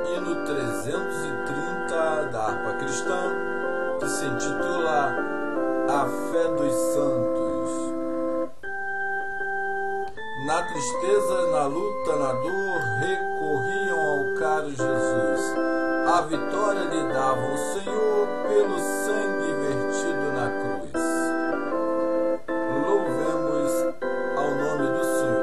hino 330 da harpa cristã, que se intitula A Fé dos Santos. Na tristeza, na luta, na dor, recorriam ao caro Jesus. A vitória lhe dava o Senhor pelo sangue vertido na cruz. Louvemos ao nome do Senhor.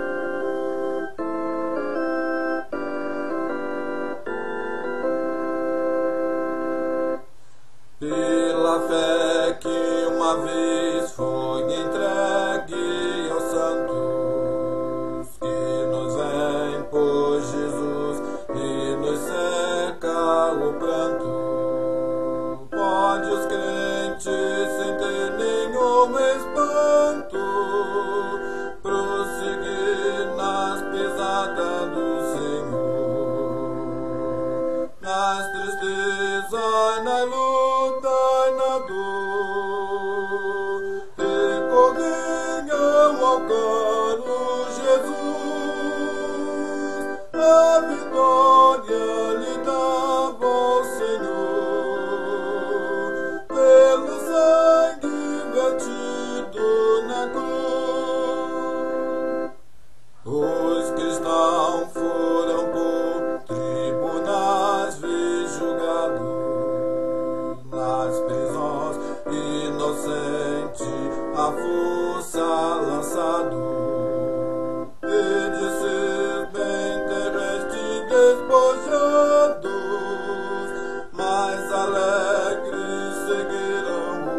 Pela fé que uma vez foi entregue aos santos, que nos vem por Jesus e nos seca o pranto, pode os crentes sem ter nenhum espanto prosseguir nas pisadas do Senhor, nas tristezas, na luta e na dor, recorriam ao caro Jesus. A vitória lhe dava o Senhor pelo sangue vertido na cruz. Os cristãos foram por tribunais julgados, nas prisões inocente a força lançado, e de seus bens terrestres despojados, mais alegres seguiram o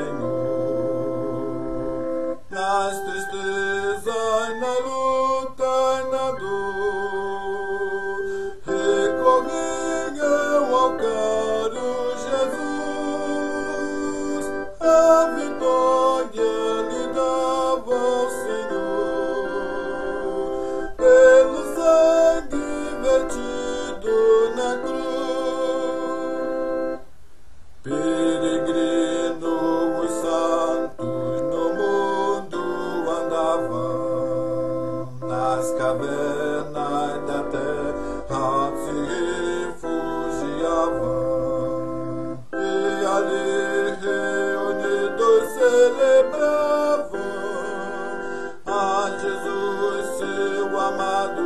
Senhor. Nas tristezas, na luta e na dor, recorriam ao caro Jesus. A vitória lhe dava o Senhor pelo sangue vertido na cruz. Peregrino, os santos no mundo andavam, nas cavernas da terra se refugiavam, e ali reunidos celebravam a Jesus, seu amado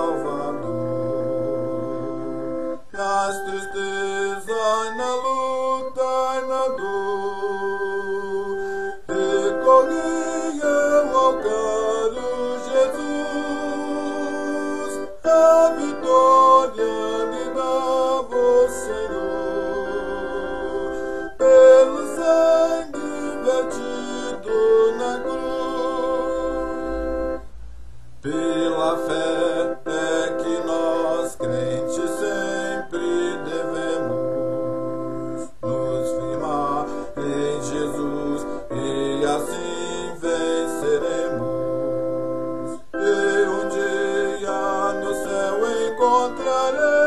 Salvador. Nas tristezas, na luta e na dor, recorriam ao caro Jesus. A vitória lhe dava o Senhor pelo sangue vertido na cruz. Pela fé é que nós crentes sempre devemos nos firmar em Jesus e assim venceremos. E um dia no céu encontraremos